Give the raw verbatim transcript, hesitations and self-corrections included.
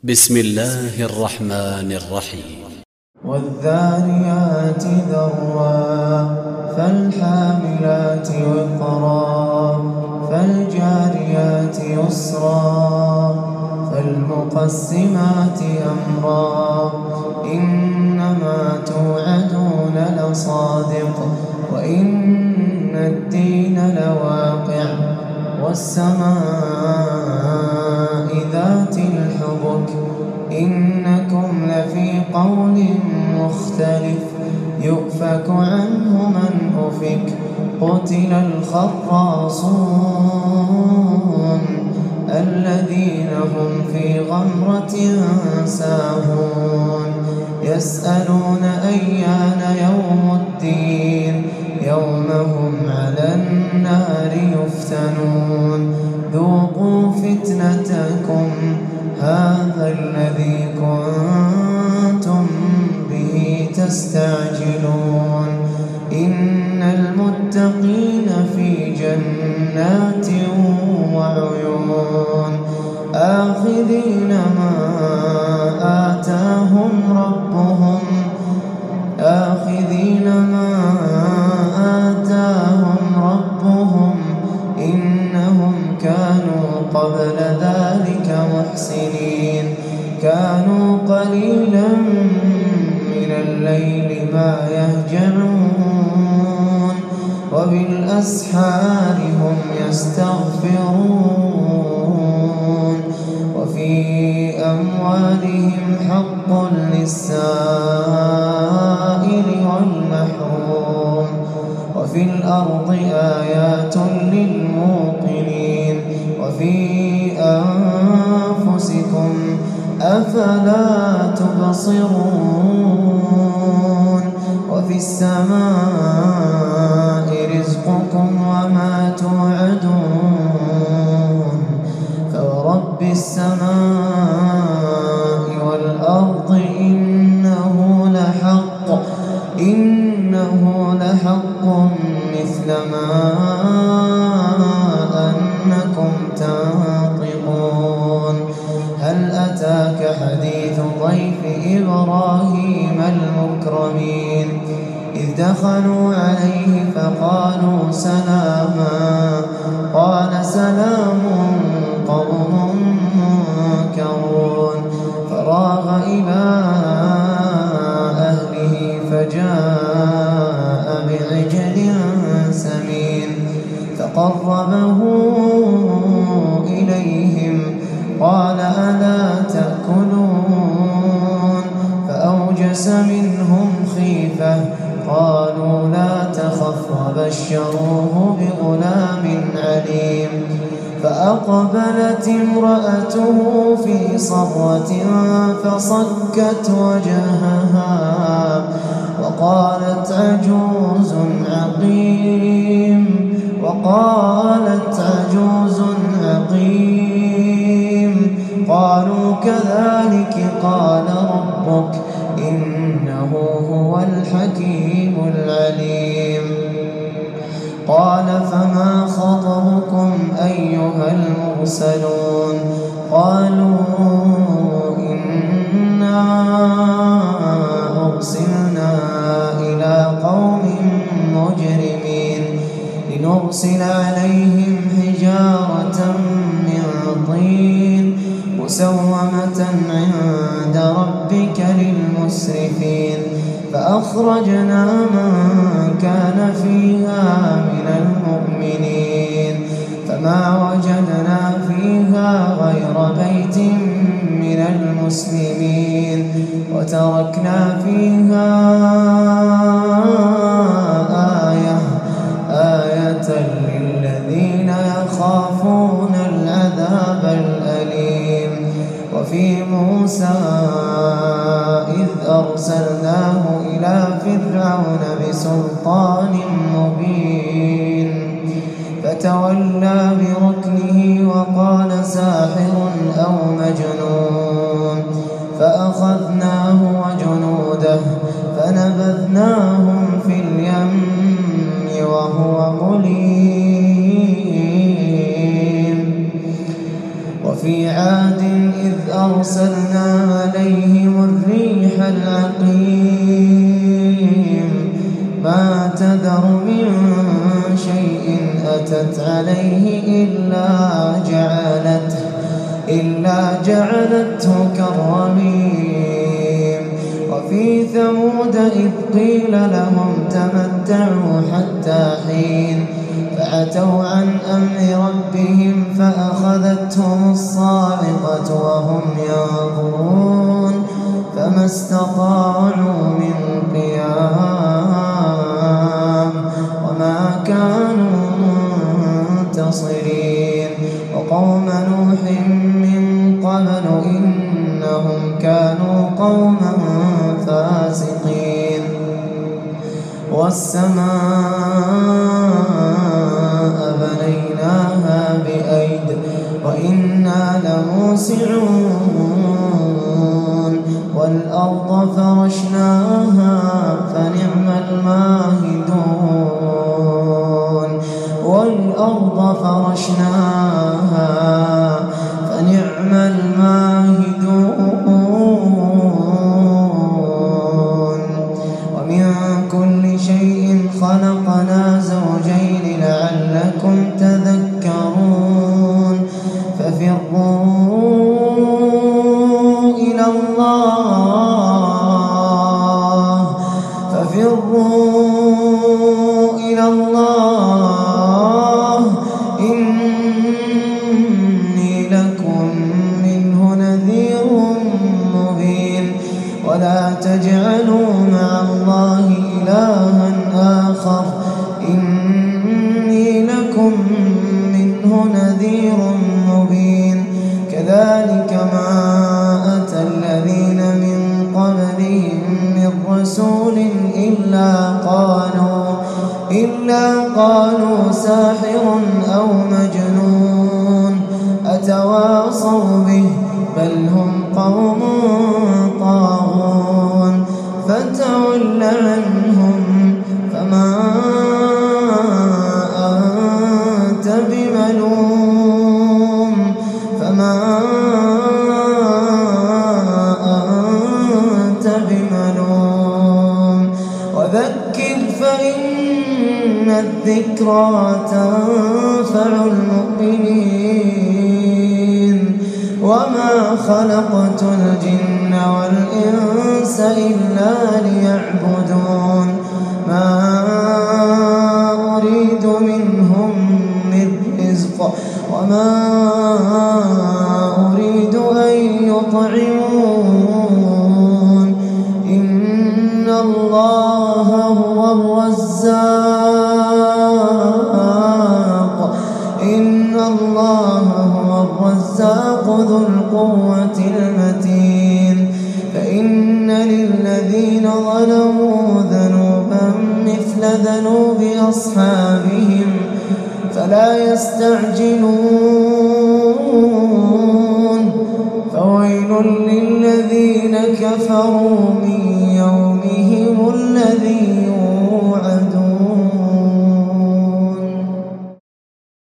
بسم الله الرحمن الرحيم. والذاريات ذروا فالحاملات وقرا فالجاريات يسرا فالمقسمات أمرا إنما توعدون لصادق وإن الدين لواقع والسماء ذات الحبك إنكم لفي قول مختلف يؤفك عنه من أفك قتل الخراصون الذين هم في غمرة ساهون يسألون أيان يوم الدين يوم هم على النار يفتنون ذوقوا فتنتكم هذا الذي كنتم به تستعجلون إن المتقين في جنات وعيون آخذين ما آتاهم ربهم آخذين ما آتاهم ربهم إنهم كانوا قبل ذلك محسنين كانوا قليلا من الليل ما يهجعون وبالأسحار هم يستغفرون وفي أموالهم حق للسائل والمحروم وفي الأرض آيات للموقنين وفي أنفسكم أفلا تبصرون وفي السماء رزقكم وما توعدون فورب السماء والأرض إنه لحق إنه لحق مثل ما أنكم تنطقون هل أتاك حديث ضيف إبراهيم المكرمين إذ دخلوا عليه فقالوا سلاما قال سلام قوم منكرون فراغ إلى أهله فجاء بعجل سمين فقربه إليهم قال ألا تأكلون فأوجس منهم خيفة قالوا لا تخف وبشروه بغلام عليم فأقبلت امرأته في صرة فصكت وجهها وقالت عجوز عقيم وقالت عجوز عقيم قالوا كذلك قال ربك إنه هو الحكيم العليم قال فما خطبكم أيها المرسلون قالوا إنا أرسلنا إلى قوم مجرمين لنرسل عليهم حجارة من طين مسومة عند ربك للمسرفين فأخرجنا من كان فيها من المؤمنين فما وجدنا فيها غير بيت من المسلمين وتركنا فيها آية آية للذين يخافون العذاب الأليم وفي موسى إذ أرسلناه إلى فرعون بسلطان مبين فتولى بركنه وقال ساحر أو مجنون فأخذناه وجنوده فنبذناهم في اليم وهو مليم وفي عاد إذ أرسلنا أرسلنا عليهم الريح العقيم ما تذر من شيء أتت عليه إلا جعلته إلا جعلته كالرميم وفي ثمود إذ قيل لهم تمتعوا حتى حين فعتوا عن أمر ربهم فأخذتهم الصاعقة وهم ينظرون فما استطاعوا من قيام وما كانوا منتصرين وقوم نوح من قبل إنهم كانوا قوما فاسقين والسماء بنيناها بأيد وإنا لموسعون والأرض فرشناها فنعم الماهدون والأرض فرشناها فنعم الماهدون ومن كل شيء خلقنا زوجين لعلكم تذكرون ففروا إلى الله ففروا إلى الله إني لكم منه نذير مبين ولا تجعلوا مع الله إلها آخر إني لكم منه نذير مبين كذلك ما أتى الذين من قبلهم من رسول إلا قالوا إلا قالوا ساحر أو مجنون أتواصوا به بل هم قوم طاغون فتول عنهم فما أنت بملوم فما أنت بملوم وذكر فإن الذكرى تنفع المؤمنين وما خلقت الجن والإنس إلا ليعبدون ما أريد منهم من رزق وما أريد أن يطعمون إن الله هو الرزاق إن الله هو الرزاق ذو القوة المتين فإن للذين ظلموا ذنوبا مثل ذنوب أصحابهم فلا يستعجلون فويل للذين كفروا من يومهم الذي